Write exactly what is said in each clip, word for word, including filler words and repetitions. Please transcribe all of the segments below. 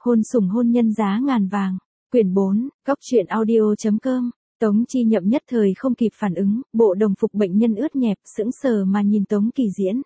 Hôn sủng hôn nhân giá ngàn vàng. Quyển bốn, Góc truyện audio.com. Tống Chi Nhậm nhất thời không kịp phản ứng, bộ đồng phục bệnh nhân ướt nhẹp, sững sờ mà nhìn Tống Kỳ Diễn.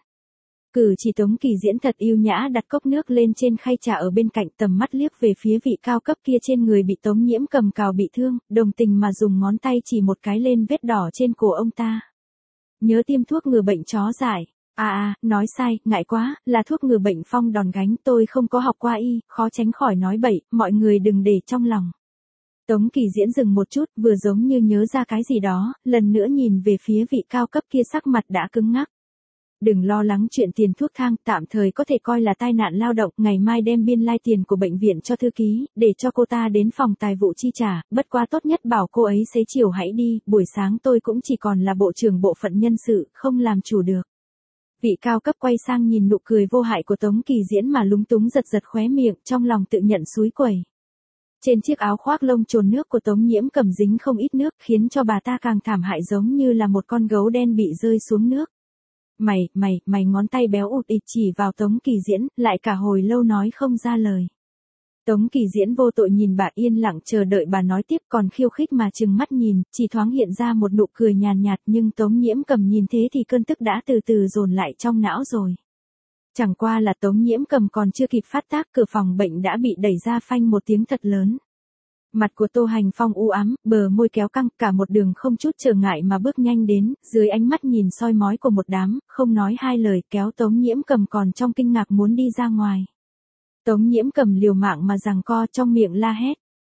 Cử chỉ Tống Kỳ Diễn thật yêu nhã đặt cốc nước lên trên khay trà ở bên cạnh, tầm mắt liếc về phía vị cao cấp kia trên người bị Tống Nhiễm cầm cào bị thương, đồng tình mà dùng ngón tay chỉ một cái lên vết đỏ trên cổ ông ta. Nhớ tiêm thuốc ngừa bệnh chó dại. À à, nói sai, ngại quá, là thuốc ngừa bệnh phong đòn gánh, tôi không có học qua y, khó tránh khỏi nói bậy, mọi người đừng để trong lòng. Tống Kỳ Diễn dừng một chút, vừa giống như nhớ ra cái gì đó, lần nữa nhìn về phía vị cao cấp kia, sắc mặt đã cứng ngắc. Đừng lo lắng chuyện tiền thuốc thang, tạm thời có thể coi là tai nạn lao động, ngày mai đem biên lai tiền của bệnh viện cho thư ký, để cho cô ta đến phòng tài vụ chi trả, bất quá tốt nhất bảo cô ấy xế chiều hãy đi, buổi sáng tôi cũng chỉ còn là bộ trưởng bộ phận nhân sự, không làm chủ được. Vị cao cấp quay sang nhìn nụ cười vô hại của Tống Kỳ Diễn mà lúng túng giật giật khóe miệng, trong lòng tự nhận xúi quẩy. Trên chiếc áo khoác lông trồn nước của Tống Nhiễm cầm dính không ít nước, khiến cho bà ta càng thảm hại, giống như là một con gấu đen bị rơi xuống nước. Mày, mày, mày, ngón tay béo ụt ịt chỉ vào Tống Kỳ Diễn, lại cả hồi lâu nói không ra lời. Tống Kỳ Diễn vô tội nhìn bà, yên lặng chờ đợi bà nói tiếp, còn khiêu khích mà trừng mắt nhìn, chỉ thoáng hiện ra một nụ cười nhàn nhạt, nhưng Tống Nhiễm cầm nhìn thế thì cơn tức đã từ từ dồn lại trong não rồi. Chẳng qua là Tống Nhiễm cầm còn chưa kịp phát tác, cửa phòng bệnh đã bị đẩy ra phanh một tiếng thật lớn. Mặt của Tô Hành Phong u ám, bờ môi kéo căng, cả một đường không chút trở ngại mà bước nhanh đến, dưới ánh mắt nhìn soi mói của một đám, không nói hai lời, kéo Tống Nhiễm cầm còn trong kinh ngạc muốn đi ra ngoài. Tống Nhiễm cầm liều mạng mà giằng co, trong miệng la hét.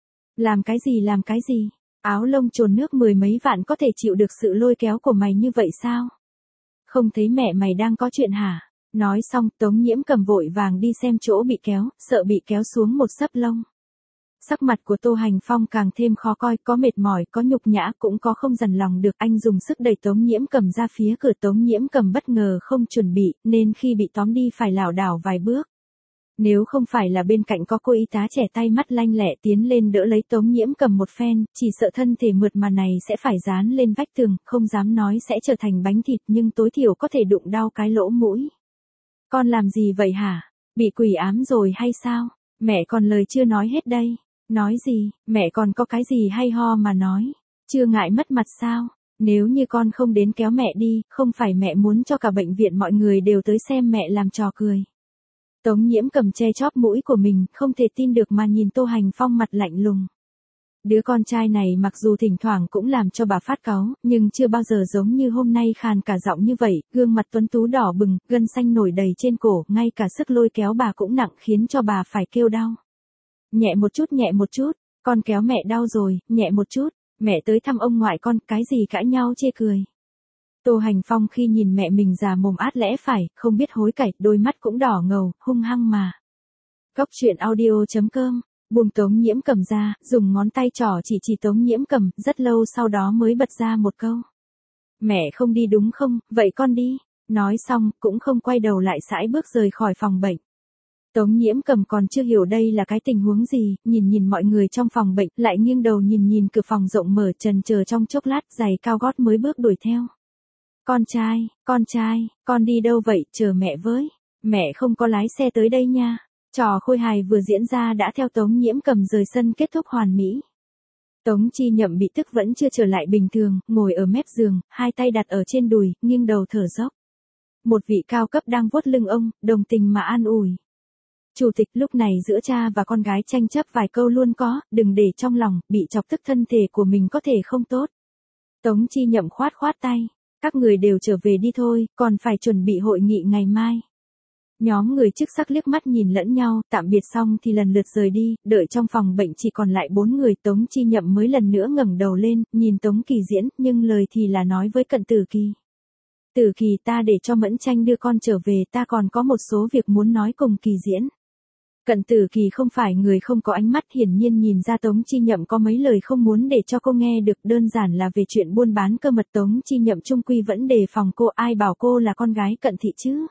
Làm cái gì làm cái gì? Áo lông trồn nước mười mấy vạn có thể chịu được sự lôi kéo của mày như vậy sao? Không thấy mẹ mày đang có chuyện hả? Nói xong, Tống Nhiễm cầm vội vàng đi xem chỗ bị kéo, sợ bị kéo xuống một xấp lông. Sắc mặt của Tô Hành Phong càng thêm khó coi, có mệt mỏi, có nhục nhã, cũng có không dằn lòng được. Anh dùng sức đẩy Tống Nhiễm cầm ra phía cửa. Tống Nhiễm cầm bất ngờ không chuẩn bị, nên khi bị tóm đi phải lảo đảo vài bước. Nếu không phải là bên cạnh có cô y tá trẻ tay mắt lanh lẹ tiến lên đỡ lấy Tống Nhiễm cầm một phen, chỉ sợ thân thể mượt mà này sẽ phải dán lên vách tường, không dám nói sẽ trở thành bánh thịt, nhưng tối thiểu có thể đụng đau cái lỗ mũi. Con làm gì vậy hả? Bị quỷ ám rồi hay sao? Mẹ còn lời chưa nói hết đây. Nói gì, mẹ còn có cái gì hay ho mà nói. Chưa ngại mất mặt sao? Nếu như con không đến kéo mẹ đi, không phải mẹ muốn cho cả bệnh viện mọi người đều tới xem mẹ làm trò cười. Tống Nhiễm cầm che chóp mũi của mình, không thể tin được mà nhìn Tô Hành Phong mặt lạnh lùng. Đứa con trai này mặc dù thỉnh thoảng cũng làm cho bà phát cáu, nhưng chưa bao giờ giống như hôm nay khàn cả giọng như vậy, gương mặt tuấn tú đỏ bừng, gân xanh nổi đầy trên cổ, ngay cả sức lôi kéo bà cũng nặng khiến cho bà phải kêu đau. Nhẹ một chút nhẹ một chút, con kéo mẹ đau rồi, nhẹ một chút, mẹ tới thăm ông ngoại con, cái gì cãi nhau chê cười. Tô Hành Phong khi nhìn mẹ mình già mồm át lẽ phải, không biết hối cải, đôi mắt cũng đỏ ngầu, hung hăng mà. Góc truyện audio.com, buông Tống Nhiễm cầm ra, dùng ngón tay trỏ chỉ chỉ Tống Nhiễm cầm, rất lâu sau đó mới bật ra một câu. Mẹ không đi đúng không, vậy con đi. Nói xong, cũng không quay đầu lại sải bước rời khỏi phòng bệnh. Tống Nhiễm cầm còn chưa hiểu đây là cái tình huống gì, nhìn nhìn mọi người trong phòng bệnh, lại nghiêng đầu nhìn nhìn cửa phòng rộng mở, chần chờ trong chốc lát, giày cao gót mới bước đuổi theo. Con trai, con trai, con đi đâu vậy, chờ mẹ với. Mẹ không có lái xe tới đây nha. Trò khôi hài vừa diễn ra đã theo Tống Nhiễm cầm rời sân kết thúc hoàn mỹ. Tống Chi Nhậm bị tức vẫn chưa trở lại bình thường, ngồi ở mép giường, hai tay đặt ở trên đùi, nghiêng đầu thở dốc. Một vị cao cấp đang vuốt lưng ông, đồng tình mà an ủi. Chủ tịch, lúc này giữa cha và con gái tranh chấp vài câu luôn có, đừng để trong lòng, bị chọc tức thân thể của mình có thể không tốt. Tống Chi Nhậm khoát khoát tay, các người đều trở về đi thôi, còn phải chuẩn bị hội nghị ngày mai. Nhóm người chức sắc liếc mắt nhìn lẫn nhau, tạm biệt xong thì lần lượt rời đi, đợi trong phòng bệnh chỉ còn lại bốn người. Tống Chi Nhậm mới lần nữa ngẩng đầu lên, nhìn Tống Kỳ Diễn, nhưng lời thì là nói với Cận Tử Kỳ. Tử Kỳ, ta để cho Mẫn Tranh đưa con trở về, ta còn có một số việc muốn nói cùng Kỳ Diễn. Cận Tử Kỳ không phải người không có ánh mắt, hiển nhiên nhìn ra Tống Chi Nhậm có mấy lời không muốn để cho cô nghe được, đơn giản là về chuyện buôn bán cơ mật. Tống Chi Nhậm chung quy vẫn đề phòng cô, ai bảo cô là con gái Cận thị chứ.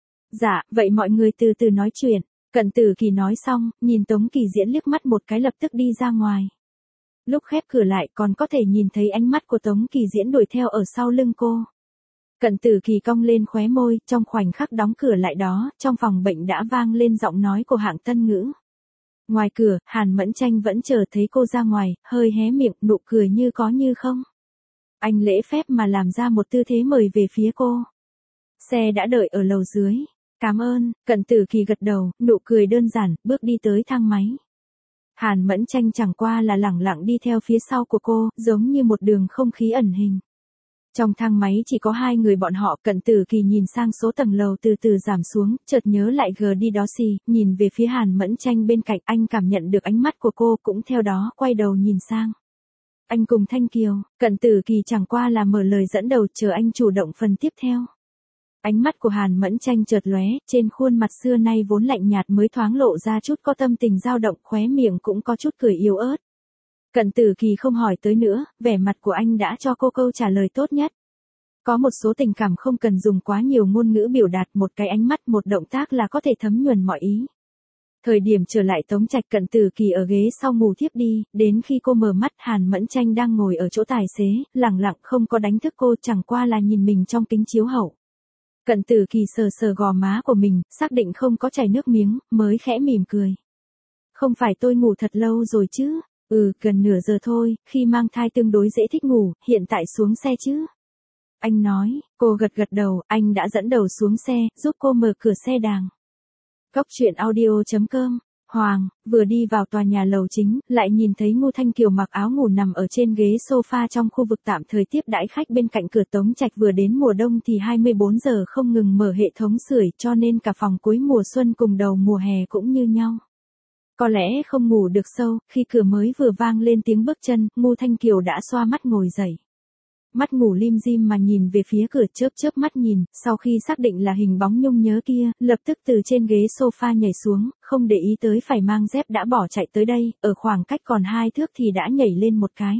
Dạ, vậy mọi người từ từ nói chuyện. Cận Tử Kỳ nói xong, nhìn Tống Kỳ Diễn liếc mắt một cái lập tức đi ra ngoài. Lúc khép cửa lại còn có thể nhìn thấy ánh mắt của Tống Kỳ Diễn đuổi theo ở sau lưng cô. Cận Tử Kỳ cong lên khóe môi, trong khoảnh khắc đóng cửa lại đó, trong phòng bệnh đã vang lên giọng nói của Hạng Tân Ngữ. Ngoài cửa, Hàn Mẫn Tranh vẫn chờ thấy cô ra ngoài, hơi hé miệng, nụ cười như có như không. Anh lễ phép mà làm ra một tư thế mời về phía cô. Xe đã đợi ở lầu dưới. Cảm ơn, Cận Tử Kỳ gật đầu, nụ cười đơn giản, bước đi tới thang máy. Hàn Mẫn Tranh chẳng qua là lẳng lặng đi theo phía sau của cô, giống như một đường không khí ẩn hình. Trong thang máy chỉ có hai người bọn họ, Cận Tử Kỳ nhìn sang số tầng lầu từ từ giảm xuống, chợt nhớ lại gờ đi đó xì, nhìn về phía Hàn Mẫn Tranh bên cạnh, anh cảm nhận được ánh mắt của cô cũng theo đó quay đầu nhìn sang. Anh cùng Thanh Kiều, Cận Tử Kỳ chẳng qua là mở lời dẫn đầu chờ anh chủ động phần tiếp theo. Ánh mắt của Hàn Mẫn Tranh chợt lóe, trên khuôn mặt xưa nay vốn lạnh nhạt mới thoáng lộ ra chút có tâm tình dao động, khóe miệng cũng có chút cười yếu ớt. Cận Tử Kỳ không hỏi tới nữa, vẻ mặt của anh đã cho cô câu trả lời tốt nhất. Có một số tình cảm không cần dùng quá nhiều ngôn ngữ biểu đạt, một cái ánh mắt, một động tác là có thể thấm nhuần mọi ý. Thời điểm trở lại Tống Trạch, Cận Tử Kỳ ở ghế sau ngủ thiếp đi, đến khi cô mở mắt Hàn Mẫn Tranh đang ngồi ở chỗ tài xế, lẳng lặng không có đánh thức cô, chẳng qua là nhìn mình trong kính chiếu hậu. Cận Tử Kỳ sờ sờ gò má của mình, xác định không có chảy nước miếng, mới khẽ mỉm cười. Không phải tôi ngủ thật lâu rồi chứ? Ừ, gần nửa giờ thôi, khi mang thai tương đối dễ thích ngủ, hiện tại xuống xe chứ? Anh nói, cô gật gật đầu, anh đã dẫn đầu xuống xe, giúp cô mở cửa xe đàng. Góc truyện audio chấm com. Hoàng, vừa đi vào tòa nhà lầu chính, lại nhìn thấy Ngô Thanh Kiều mặc áo ngủ nằm ở trên ghế sofa trong khu vực tạm thời tiếp đãi khách bên cạnh cửa. Tống Trạch vừa đến mùa đông thì hai mươi bốn giờ không ngừng mở hệ thống sưởi, cho nên cả phòng cuối mùa xuân cùng đầu mùa hè cũng như nhau. Có lẽ không ngủ được sâu, khi cửa mới vừa vang lên tiếng bước chân, Ngô Thanh Kiều đã xoa mắt ngồi dậy. Mắt ngủ lim dim mà nhìn về phía cửa, chớp chớp mắt nhìn, sau khi xác định là hình bóng nhung nhớ kia, lập tức từ trên ghế sofa nhảy xuống, không để ý tới phải mang dép đã bỏ chạy tới đây, ở khoảng cách còn hai thước thì đã nhảy lên một cái.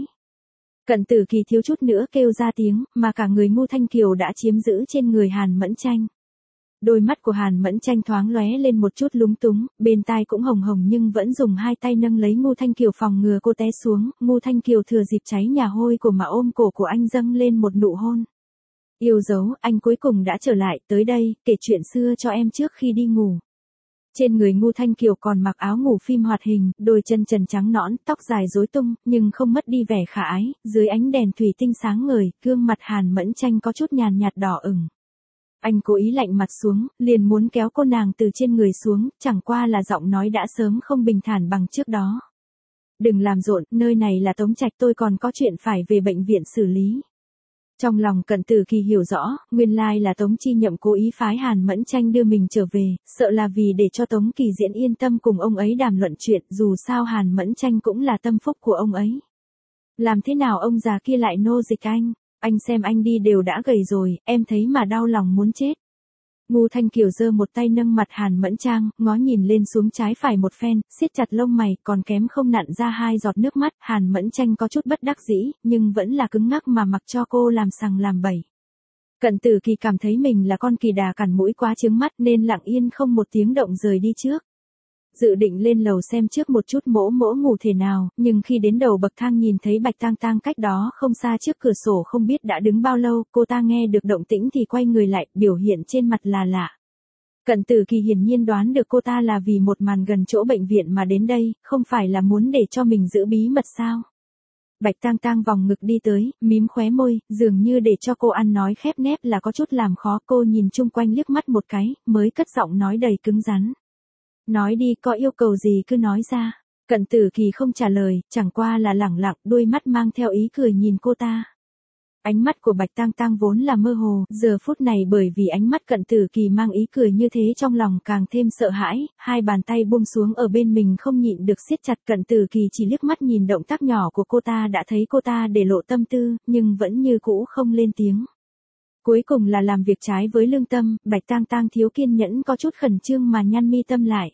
Cận Tử Kỳ thiếu chút nữa kêu ra tiếng, mà cả người Ngô Thanh Kiều đã chiếm giữ trên người Hàn Mẫn Tranh. Đôi mắt của Hàn Mẫn Tranh thoáng lóe lên một chút lúng túng, bên tai cũng hồng hồng nhưng vẫn dùng hai tay nâng lấy Ngô Thanh Kiều phòng ngừa cô té xuống. Ngô Thanh Kiều thừa dịp cháy nhà hôi của mà ôm cổ của anh dâng lên một nụ hôn. Yêu dấu, anh cuối cùng đã trở lại, tới đây, kể chuyện xưa cho em trước khi đi ngủ. Trên người Ngô Thanh Kiều còn mặc áo ngủ phim hoạt hình, đôi chân trần trắng nõn, tóc dài rối tung, nhưng không mất đi vẻ khả ái, dưới ánh đèn thủy tinh sáng ngời, gương mặt Hàn Mẫn Tranh có chút nhàn nhạt đỏ ửng. Anh cố ý lạnh mặt xuống, liền muốn kéo cô nàng từ trên người xuống, chẳng qua là giọng nói đã sớm không bình thản bằng trước đó. Đừng làm rộn, nơi này là Tống Trạch, tôi còn có chuyện phải về bệnh viện xử lý. Trong lòng Cận Tử Kỳ hiểu rõ, nguyên lai là Tống Chi Nhậm cố ý phái Hàn Mẫn Tranh đưa mình trở về, sợ là vì để cho Tống Kỳ Diễn yên tâm cùng ông ấy đàm luận chuyện, dù sao Hàn Mẫn Tranh cũng là tâm phúc của ông ấy. Làm thế nào ông già kia lại nô dịch anh? Anh xem anh đi đều đã gầy rồi, em thấy mà đau lòng muốn chết. Ngô Thanh Kiều giơ một tay nâng mặt Hàn Mẫn Trang, ngó nhìn lên xuống trái phải một phen, siết chặt lông mày, còn kém không nặn ra hai giọt nước mắt. Hàn Mẫn Tranh có chút bất đắc dĩ, nhưng vẫn là cứng ngắc mà mặc cho cô làm sằng làm bậy. Cận Tử Kỳ cảm thấy mình là con kỳ đà cản mũi quá chướng mắt nên lặng yên không một tiếng động rời đi trước. Dự định lên lầu xem trước một chút mỗ mỗ ngủ thế nào, nhưng khi đến đầu bậc thang nhìn thấy Bạch Tang Tang cách đó không xa trước cửa sổ không biết đã đứng bao lâu, cô ta nghe được động tĩnh thì quay người lại, biểu hiện trên mặt là lạ. Cận Tử Kỳ hiển nhiên đoán được cô ta là vì một màn gần chỗ bệnh viện mà đến đây, không phải là muốn để cho mình giữ bí mật sao. Bạch Tang Tang vòng ngực đi tới, mím khóe môi, dường như để cho cô ăn nói khép nép là có chút làm khó. Cô nhìn chung quanh liếc mắt một cái, mới cất giọng nói đầy cứng rắn. Nói đi, có yêu cầu gì cứ nói ra. Cận Tử Kỳ không trả lời, chẳng qua là lẳng lặng, đôi mắt mang theo ý cười nhìn cô ta. Ánh mắt của Bạch Tang Tang vốn là mơ hồ, giờ phút này bởi vì ánh mắt Cận Tử Kỳ mang ý cười như thế trong lòng càng thêm sợ hãi, hai bàn tay buông xuống ở bên mình không nhịn được siết chặt. Cận Tử Kỳ chỉ liếc mắt nhìn động tác nhỏ của cô ta đã thấy cô ta để lộ tâm tư, nhưng vẫn như cũ không lên tiếng. Cuối cùng là làm việc trái với lương tâm, Bạch Tang Tang thiếu kiên nhẫn có chút khẩn trương mà nhăn mi tâm lại.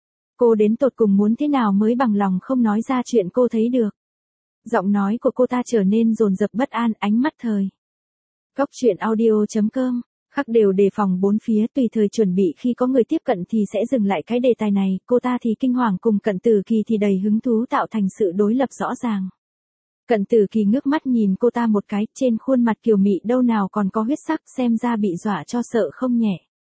Cô đến tột cùng muốn thế nào mới bằng lòng không nói ra chuyện cô thấy được. Giọng nói của cô ta trở nên dồn dập bất an, ánh mắt thời. Góc truyện audio chấm com, khắc đều đề phòng bốn phía tùy thời chuẩn bị khi có người tiếp cận thì sẽ dừng lại cái đề tài này, cô ta thì kinh hoàng cùng Cận Tử Kỳ thì đầy hứng thú tạo thành sự đối lập rõ ràng. Cận Tử Kỳ ngước mắt nhìn cô ta một cái, trên khuôn mặt kiều mị đâu nào còn có huyết sắc, xem ra bị dọa cho sợ không nhẹ.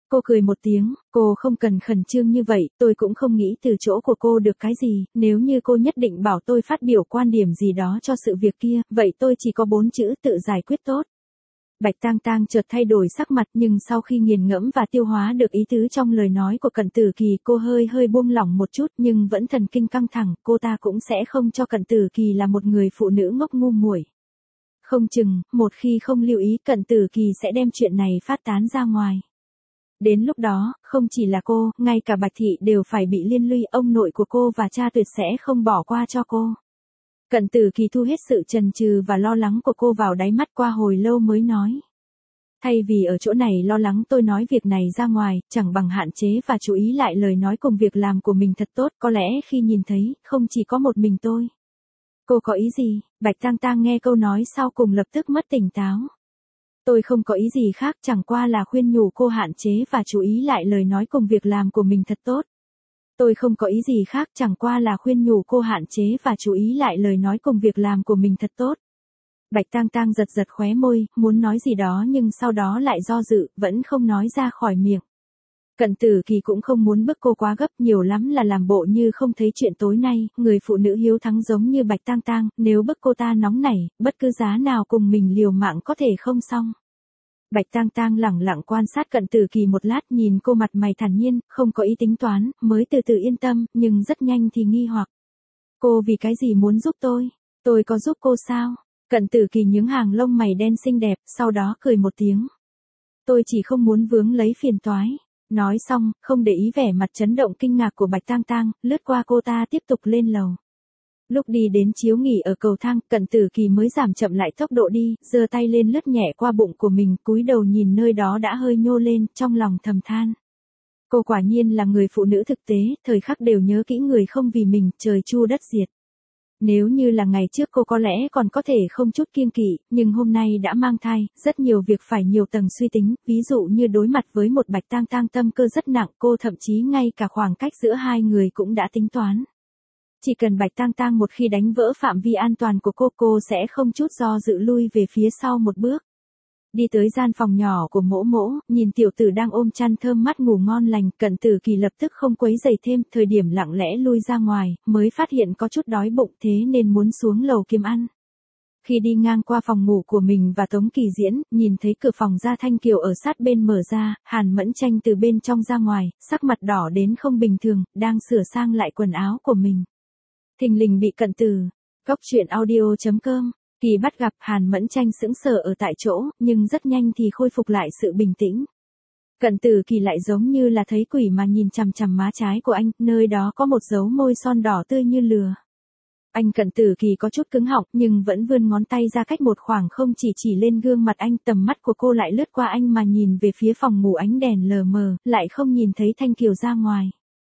Cô cười một tiếng, cô không cần khẩn trương như vậy, tôi cũng không nghĩ từ chỗ của cô được cái gì, nếu như cô nhất định bảo tôi phát biểu quan điểm gì đó cho sự việc kia, vậy tôi chỉ có bốn chữ tự giải quyết tốt. Bạch Tang Tang chợt thay đổi sắc mặt nhưng sau khi nghiền ngẫm và tiêu hóa được ý tứ trong lời nói của Cận Tử Kỳ cô hơi hơi buông lỏng một chút nhưng vẫn thần kinh căng thẳng, cô ta cũng sẽ không cho Cận Tử Kỳ là một người phụ nữ ngốc ngu muội. Không chừng, một khi không lưu ý Cận Tử Kỳ sẽ đem chuyện này phát tán ra ngoài. Đến lúc đó, không chỉ là cô, ngay cả Bạch Thị đều phải bị liên lụy, ông nội của cô và cha tuyệt sẽ không bỏ qua cho cô. Cận Tử Kỳ thu hết sự chần chừ và lo lắng của cô vào đáy mắt qua hồi lâu mới nói. Thay vì ở chỗ này lo lắng tôi nói việc này ra ngoài, chẳng bằng hạn chế và chú ý lại lời nói cùng việc làm của mình thật tốt, có lẽ khi nhìn thấy, không chỉ có một mình tôi. Cô có ý gì? Bạch Tang Tang nghe câu nói sau cùng lập tức mất tỉnh táo. Tôi không có ý gì khác, chẳng qua là khuyên nhủ cô hạn chế và chú ý lại lời nói cùng việc làm của mình thật tốt. Tôi không có ý gì khác, chẳng qua là khuyên nhủ cô hạn chế và chú ý lại lời nói cùng việc làm của mình thật tốt. Bạch Tang Tang giật giật khóe môi, muốn nói gì đó nhưng sau đó lại do dự, vẫn không nói ra khỏi miệng. Cận Tử Kỳ cũng không muốn bức cô quá gấp, nhiều lắm là làm bộ như không thấy chuyện tối nay, người phụ nữ hiếu thắng giống như Bạch Tang Tang, nếu bức cô ta nóng nảy, bất cứ giá nào cùng mình liều mạng có thể không xong. Bạch Tang Tang lẳng lặng quan sát Cận Tử Kỳ một lát, nhìn cô mặt mày thản nhiên, không có ý tính toán, mới từ từ yên tâm, nhưng rất nhanh thì nghi hoặc. Cô vì cái gì muốn giúp tôi? Tôi có giúp cô sao? Cận Tử Kỳ nhướng hàng lông mày đen xinh đẹp, sau đó cười một tiếng. Tôi chỉ không muốn vướng lấy phiền toái. Nói xong, không để ý vẻ mặt chấn động kinh ngạc của Bạch Tang Tang, lướt qua cô ta tiếp tục lên lầu. Lúc đi đến chiếu nghỉ ở cầu thang, Cận Tử Kỳ mới giảm chậm lại tốc độ đi, giơ tay lên lướt nhẹ qua bụng của mình, cúi đầu nhìn nơi đó đã hơi nhô lên, trong lòng thầm than. Cô quả nhiên là người phụ nữ thực tế, thời khắc đều nhớ kỹ người không vì mình, trời chu đất diệt. Nếu như là ngày trước cô có lẽ còn có thể không chút kiêng kỵ, nhưng hôm nay đã mang thai, rất nhiều việc phải nhiều tầng suy tính, ví dụ như đối mặt với một Bạch Tang Tang tâm cơ rất nặng, cô thậm chí ngay cả khoảng cách giữa hai người cũng đã tính toán. Chỉ cần Bạch Tang Tang một khi đánh vỡ phạm vi an toàn của cô, cô sẽ không chút do dự lui về phía sau một bước. Đi tới gian phòng nhỏ của Mỗ Mỗ, nhìn tiểu tử đang ôm chăn thơm mắt ngủ ngon lành, Cận Tử Kỳ lập tức không quấy rầy thêm, thời điểm lặng lẽ lui ra ngoài, mới phát hiện có chút đói bụng thế nên muốn xuống lầu kiếm ăn. Khi đi ngang qua phòng ngủ của mình và Tống Kỳ Diễn, nhìn thấy cửa phòng ra Thanh Kiều ở sát bên mở ra, Hàn Mẫn Tranh từ bên trong ra ngoài, sắc mặt đỏ đến không bình thường, đang sửa sang lại quần áo của mình. Thình lình bị Cận Tử. Góc truyện audio chấm com Kỳ bắt gặp, Hàn Mẫn Tranh sững sờ ở tại chỗ, nhưng rất nhanh thì khôi phục lại sự bình tĩnh. Cận Tử Kỳ lại giống như là thấy quỷ mà nhìn chằm chằm má trái của anh, nơi đó có một dấu môi son đỏ tươi như lửa. Anh Cận Tử Kỳ có chút cứng họng nhưng vẫn vươn ngón tay ra cách một khoảng không chỉ chỉ lên gương mặt anh, tầm mắt của cô lại lướt qua anh mà nhìn về phía phòng ngủ ánh đèn lờ mờ, lại không nhìn thấy Thanh Kiều ra ngoài.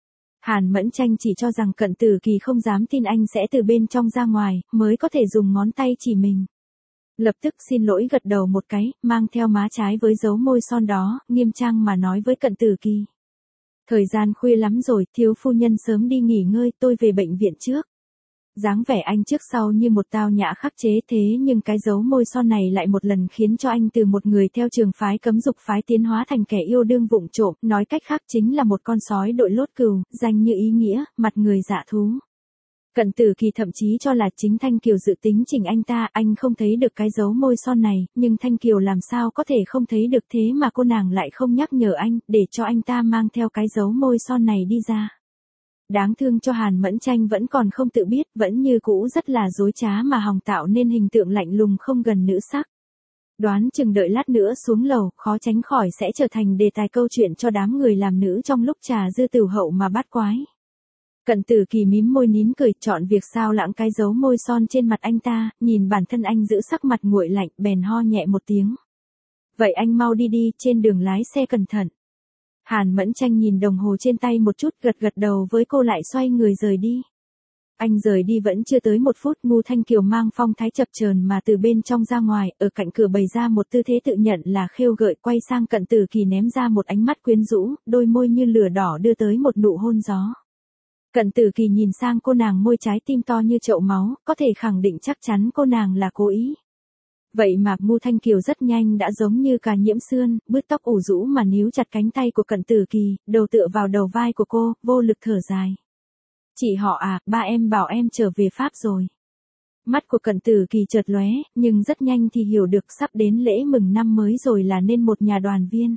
Hàn Mẫn Tranh chỉ cho rằng Cận Tử Kỳ không dám tin anh sẽ từ bên trong ra ngoài, mới có thể dùng ngón tay chỉ mình. Lập tức xin lỗi gật đầu một cái, mang theo má trái với dấu môi son đó, nghiêm trang mà nói với Cận Tử Kỳ. Thời gian khuya lắm rồi, thiếu phu nhân sớm đi nghỉ ngơi, tôi về bệnh viện trước. Dáng vẻ anh trước sau như một tao nhã khắc chế, thế nhưng cái dấu môi son này lại một lần khiến cho anh từ một người theo trường phái cấm dục phái tiến hóa thành kẻ yêu đương vụng trộm, nói cách khác chính là một con sói đội lốt cừu, danh như ý nghĩa, mặt người dạ thú. Cận Tử Kỳ thậm chí cho là chính Thanh Kiều dự tính chỉnh anh ta, anh không thấy được cái dấu môi son này, nhưng Thanh Kiều làm sao có thể không thấy được, thế mà cô nàng lại không nhắc nhở anh, để cho anh ta mang theo cái dấu môi son này đi ra. Đáng thương cho Hàn Mẫn Tranh vẫn còn không tự biết, vẫn như cũ rất là dối trá mà hòng tạo nên hình tượng lạnh lùng không gần nữ sắc. Đoán chừng đợi lát nữa xuống lầu, khó tránh khỏi sẽ trở thành đề tài câu chuyện cho đám người làm nữ trong lúc trà dư tửu hậu mà bắt quái. Cận Tử Kỳ mím môi nín cười, chọn việc sao lãng cái dấu môi son trên mặt anh ta, nhìn bản thân anh giữ sắc mặt nguội lạnh, bèn ho nhẹ một tiếng. Vậy anh mau đi đi, trên đường lái xe cẩn thận. Hàn Mẫn Tranh nhìn đồng hồ trên tay một chút, gật gật đầu với cô, lại xoay người rời đi. Anh rời đi vẫn chưa tới một phút, Ngu Thanh Kiều mang phong thái chập chờn mà từ bên trong ra ngoài, ở cạnh cửa bày ra một tư thế tự nhận là khêu gợi, quay sang Cận Tử Kỳ ném ra một ánh mắt quyến rũ, đôi môi như lửa đỏ đưa tới một nụ hôn gió. Cận Tử Kỳ nhìn sang cô nàng, môi trái tim to như chậu máu, có thể khẳng định chắc chắn cô nàng là cố ý. Vậy mà Ngu Thanh Kiều rất nhanh đã giống như cà nhiễm sươn, bứt tóc ủ rũ mà níu chặt cánh tay của Cận Tử Kỳ, đầu tựa vào đầu vai của cô, vô lực thở dài. Chị họ à, ba em bảo em trở về Pháp rồi. Mắt của Cận Tử Kỳ chợt lóe, nhưng rất nhanh thì hiểu được sắp đến lễ mừng năm mới rồi là nên một nhà đoàn viên.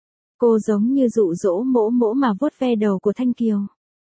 Cô giống như dụ dỗ mỗ mỗ mà vuốt ve đầu của Thanh Kiều.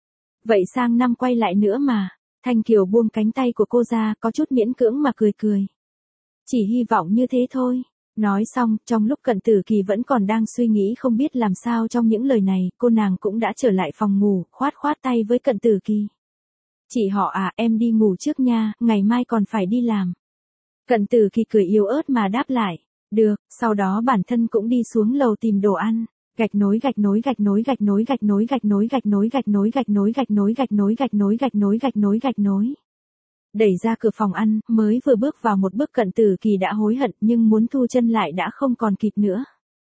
Vậy sang năm quay lại nữa mà. Thanh Kiều buông cánh tay của cô ra, có chút miễn cưỡng mà cười cười. Chỉ hy vọng như thế thôi. Nói xong, trong lúc Cận Tử Kỳ vẫn còn đang suy nghĩ không biết làm sao trong những lời này, cô nàng cũng đã trở lại phòng ngủ, khoát khoát tay với Cận Tử Kỳ. Chị họ à, em đi ngủ trước nha, ngày mai còn phải đi làm. Cận Tử Kỳ cười yếu ớt mà đáp lại. Được, sau đó bản thân cũng đi xuống lầu tìm đồ ăn. Gạch nối gạch nối gạch nối gạch nối gạch nối gạch nối gạch nối gạch nối gạch nối gạch nối gạch nối gạch nối gạch nối gạch nối gạch nối. Đẩy ra cửa phòng ăn, mới vừa bước vào một bước Cận Tử Kỳ đã hối hận nhưng muốn thu chân lại đã không còn kịp nữa.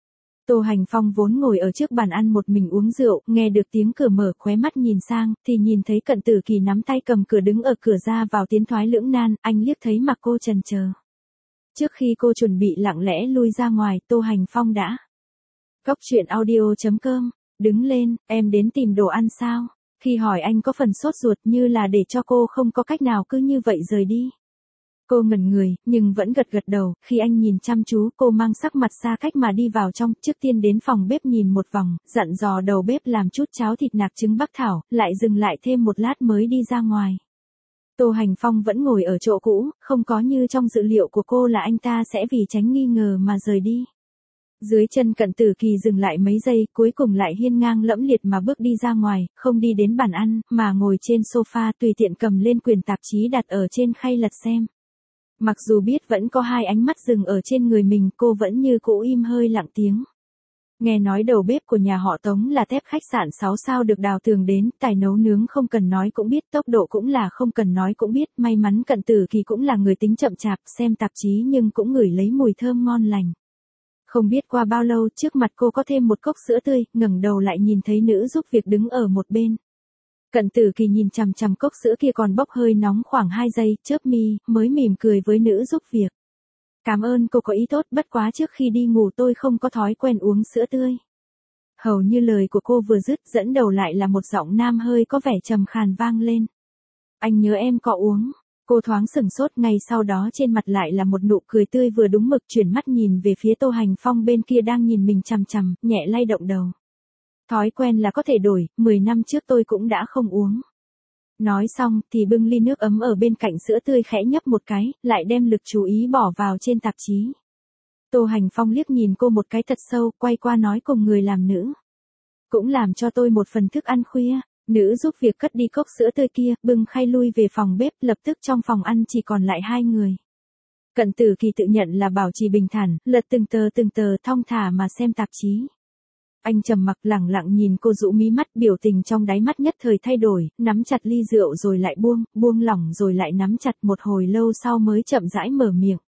Tô Hành Phong vốn ngồi ở trước bàn ăn một mình uống rượu, nghe được tiếng cửa mở khóe mắt nhìn sang, thì nhìn thấy Cận Tử Kỳ nắm tay cầm cửa đứng ở cửa ra vào tiến thoái lưỡng nan, anh liếc thấy mặt cô chần chờ. Trước khi cô chuẩn bị lặng lẽ lui ra ngoài, Tô Hành Phong đã. Góc truyện audio chấm com, đứng lên, em đến tìm đồ ăn sao? Khi hỏi anh có phần sốt ruột như là để cho cô không có cách nào cứ như vậy rời đi. Cô ngẩn người, nhưng vẫn gật gật đầu, khi anh nhìn chăm chú cô mang sắc mặt xa cách mà đi vào trong, trước tiên đến phòng bếp nhìn một vòng, dặn dò đầu bếp làm chút cháo thịt nạc trứng bắc thảo, lại dừng lại thêm một lát mới đi ra ngoài. Tô Hành Phong vẫn ngồi ở chỗ cũ, không có như trong dự liệu của cô là anh ta sẽ vì tránh nghi ngờ mà rời đi. Dưới chân Cận Tử Kỳ dừng lại mấy giây, cuối cùng lại hiên ngang lẫm liệt mà bước đi ra ngoài, không đi đến bàn ăn, mà ngồi trên sofa tùy tiện cầm lên quyển tạp chí đặt ở trên khay lật xem. Mặc dù biết vẫn có hai ánh mắt dừng ở trên người mình, cô vẫn như cũ im hơi lặng tiếng. Nghe nói đầu bếp của nhà họ Tống là thép khách sạn sáu sao được đào tường đến, tài nấu nướng không cần nói cũng biết, tốc độ cũng là không cần nói cũng biết, may mắn Cận Tử Kỳ cũng là người tính chậm chạp, xem tạp chí nhưng cũng ngửi lấy mùi thơm ngon lành. Không biết qua bao lâu, trước mặt cô có thêm một cốc sữa tươi, ngẩng đầu lại nhìn thấy nữ giúp việc đứng ở một bên. Cận Tử Kỳ nhìn chằm chằm cốc sữa kia còn bốc hơi nóng khoảng hai giây, chớp mi, mới mỉm cười với nữ giúp việc. Cảm ơn cô có ý tốt, bất quá trước khi đi ngủ tôi không có thói quen uống sữa tươi. Hầu như lời của cô vừa dứt, dẫn đầu lại là một giọng nam hơi có vẻ trầm khàn vang lên. Anh nhớ em có uống. Cô thoáng sừng sốt, ngay sau đó trên mặt lại là một nụ cười tươi vừa đúng mực, chuyển mắt nhìn về phía Tô Hành Phong bên kia đang nhìn mình chằm chằm, nhẹ lay động đầu. Thói quen là có thể đổi, mười năm trước tôi cũng đã không uống. Nói xong thì bưng ly nước ấm ở bên cạnh sữa tươi khẽ nhấp một cái, lại đem lực chú ý bỏ vào trên tạp chí. Tô Hành Phong liếc nhìn cô một cái thật sâu, quay qua nói cùng người làm nữ. Cũng làm cho tôi một phần thức ăn khuya. Nữ giúp việc cất đi cốc sữa tươi kia, bưng khay lui về phòng bếp, lập tức trong phòng ăn chỉ còn lại hai người. Cận Tử Kỳ tự nhận là bảo trì bình thản, lật từng tờ từng tờ thong thả mà xem tạp chí. Anh trầm mặc lẳng lặng nhìn cô rũ mí mắt, biểu tình trong đáy mắt nhất thời thay đổi, nắm chặt ly rượu rồi lại buông, buông lỏng rồi lại nắm chặt, một hồi lâu sau mới chậm rãi mở miệng.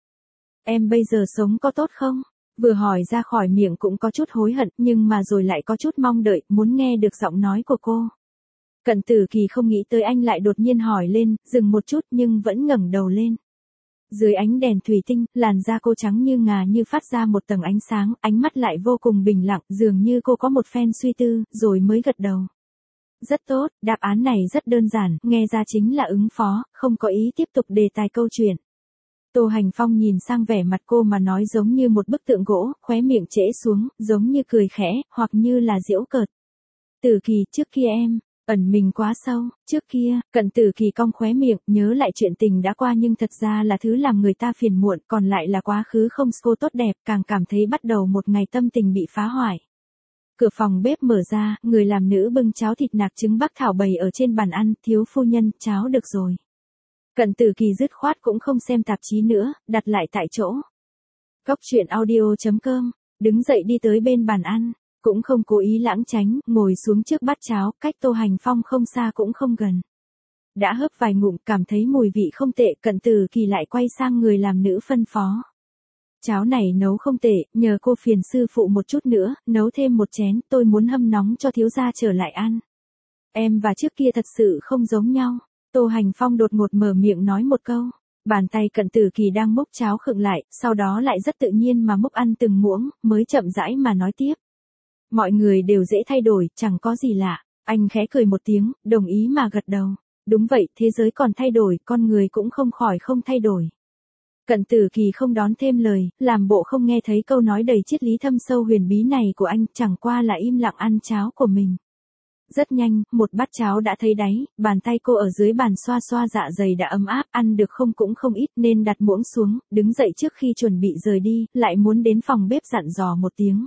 Em bây giờ sống có tốt không? Vừa hỏi ra khỏi miệng cũng có chút hối hận, nhưng mà rồi lại có chút mong đợi, muốn nghe được giọng nói của cô. Cận Tử Kỳ không nghĩ tới anh lại đột nhiên hỏi lên, dừng một chút nhưng vẫn ngẩng đầu lên. Dưới ánh đèn thủy tinh, làn da cô trắng như ngà như phát ra một tầng ánh sáng, ánh mắt lại vô cùng bình lặng, dường như cô có một phen suy tư, rồi mới gật đầu. Rất tốt, đáp án này rất đơn giản, nghe ra chính là ứng phó, không có ý tiếp tục đề tài câu chuyện. Tô Hành Phong nhìn sang vẻ mặt cô mà nói giống như một bức tượng gỗ, khóe miệng trễ xuống, giống như cười khẽ, hoặc như là giễu cợt. Tử Kỳ, trước kia em ẩn mình quá sâu, trước kia. Cận Tử Kỳ cong khóe miệng, nhớ lại chuyện tình đã qua nhưng thật ra là thứ làm người ta phiền muộn, còn lại là quá khứ không cô tốt đẹp, càng cảm thấy bắt đầu một ngày tâm tình bị phá hoại. Cửa phòng bếp mở ra, người làm nữ bưng cháo thịt nạc trứng bắc thảo bày ở trên bàn ăn, thiếu phu nhân, cháo được rồi. Cận Tử Kỳ dứt khoát cũng không xem tạp chí nữa, đặt lại tại chỗ. Góc truyện audio chấm com, đứng dậy đi tới bên bàn ăn. Cũng không cố ý lãng tránh, ngồi xuống trước bát cháo, cách Tô Hành Phong không xa cũng không gần. Đã hớp vài ngụm, cảm thấy mùi vị không tệ, Cận Tử Kỳ lại quay sang người làm nữ phân phó. Cháo này nấu không tệ, nhờ cô phiền sư phụ một chút nữa, nấu thêm một chén, tôi muốn hâm nóng cho thiếu gia trở lại ăn. Em và trước kia thật sự không giống nhau. Tô Hành Phong đột ngột mở miệng nói một câu. Bàn tay Cận Tử Kỳ đang múc cháo khựng lại, sau đó lại rất tự nhiên mà múc ăn từng muỗng, mới chậm rãi mà nói tiếp. Mọi người đều dễ thay đổi, chẳng có gì lạ. Anh khẽ cười một tiếng, đồng ý mà gật đầu. Đúng vậy, thế giới còn thay đổi, con người cũng không khỏi không thay đổi. Cận Tử Kỳ không đón thêm lời, làm bộ không nghe thấy câu nói đầy triết lý thâm sâu huyền bí này của anh, chẳng qua là im lặng ăn cháo của mình. Rất nhanh, một bát cháo đã thấy đáy, bàn tay cô ở dưới bàn xoa xoa dạ dày đã ấm áp, ăn được không cũng không ít nên đặt muỗng xuống, đứng dậy trước khi chuẩn bị rời đi, lại muốn đến phòng bếp dặn dò một tiếng.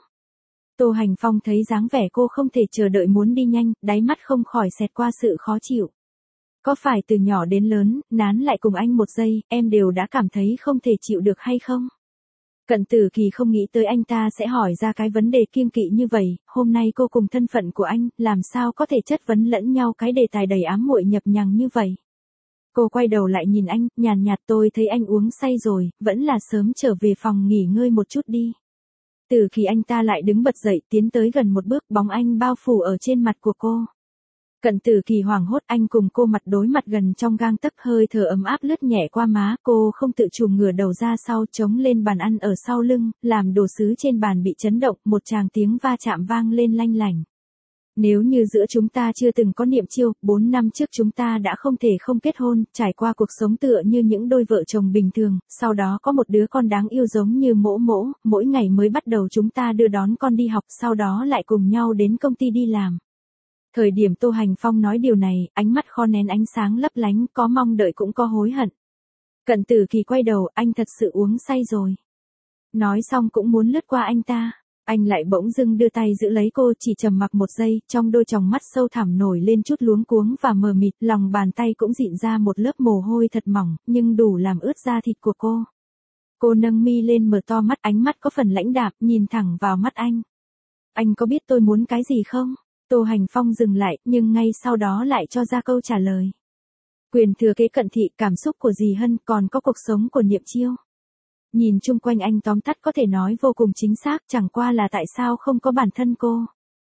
Tô Hành Phong thấy dáng vẻ cô không thể chờ đợi muốn đi nhanh, đáy mắt không khỏi xẹt qua sự khó chịu. Có phải từ nhỏ đến lớn, nán lại cùng anh một giây, em đều đã cảm thấy không thể chịu được hay không? Cận Tử Kỳ không nghĩ tới anh ta sẽ hỏi ra cái vấn đề kiêng kỵ như vậy, hôm nay cô cùng thân phận của anh, làm sao có thể chất vấn lẫn nhau cái đề tài đầy ám muội nhập nhằng như vậy? Cô quay đầu lại nhìn anh, nhàn nhạt tôi thấy anh uống say rồi, vẫn là sớm trở về phòng nghỉ ngơi một chút đi. Từ khi anh ta lại đứng bật dậy tiến tới gần một bước, bóng anh bao phủ ở trên mặt của cô. Cận Tử Kỳ hoảng hốt, anh cùng cô mặt đối mặt gần trong gang tấc, hơi thở ấm áp lướt nhẹ qua má, cô không tự chủ ngửa đầu ra sau chống lên bàn ăn ở sau lưng, làm đồ sứ trên bàn bị chấn động, một tràng tiếng va chạm vang lên lanh lảnh. Nếu như giữa chúng ta chưa từng có niệm chiêu, bốn năm trước chúng ta đã không thể không kết hôn, trải qua cuộc sống tựa như những đôi vợ chồng bình thường, sau đó có một đứa con đáng yêu giống như mỗ mỗ, mỗi ngày mới bắt đầu chúng ta đưa đón con đi học, sau đó lại cùng nhau đến công ty đi làm. Thời điểm Tô Hành Phong nói điều này, ánh mắt kho nén ánh sáng lấp lánh, có mong đợi cũng có hối hận. Cận Tử Kỳ quay đầu, anh thật sự uống say rồi. Nói xong cũng muốn lướt qua anh ta. Anh lại bỗng dưng đưa tay giữ lấy cô, chỉ trầm mặc một giây, trong đôi tròng mắt sâu thẳm nổi lên chút luống cuống và mờ mịt, lòng bàn tay cũng dịn ra một lớp mồ hôi thật mỏng, nhưng đủ làm ướt da thịt của cô. Cô nâng mi lên mở to mắt, ánh mắt có phần lãnh đạm, nhìn thẳng vào mắt anh. Anh có biết tôi muốn cái gì không? Tô Hành Phong dừng lại, nhưng ngay sau đó lại cho ra câu trả lời. Quyền thừa kế Cận thị, cảm xúc của dì Hân, còn có cuộc sống của Niệm Chiêu. Nhìn chung quanh anh tóm tắt có thể nói vô cùng chính xác, chẳng qua là tại sao không có bản thân cô.